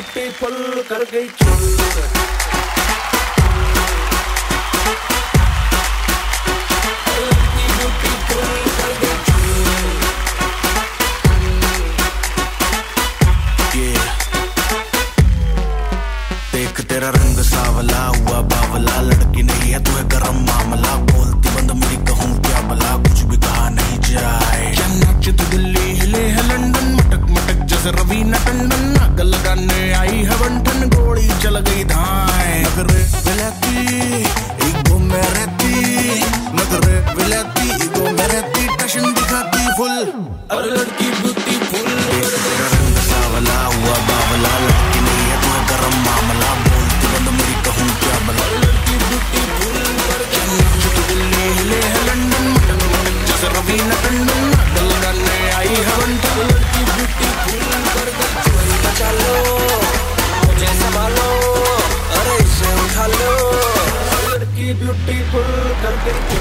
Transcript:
Beautiful कर गई चुल। देख तेरा रंग सावला हुआ बावला, लड़की नहीं है तू है गरम मामला, बोलती बंद मेरी कहूँ क्या भला, कुछ भी कहा नहीं जाए। क्या नाच तू दिल्ली हिले है लंदन, मटक मटक जैसे रवीना टंडन, आग लगाने आई है बंठन, गोली चल गई धाए। नगरे विलाती ईगो में रहती, नगरे विलाती ईगो में रहती, टशन दिखाती फुल, अरे लड़की ब्यूटीफुल। तेरा रंग सावला हुआ बावला, लड़की नहीं है तू है गरम मामला, बोलती बंद मेरी कहूँ क्या भला, लड़की ब्यूटीफुल कर गई। दिल्ली हिले है लंदन, मटक मटक जैसे रवीना टंडन, आग लगाने आई है बंठन, लड़की ब्यूटीफुल कर गई। बचा लो मुझे संभालो, अरे इसे उठा लो, लड़की ब्यूटीफुल कर गई।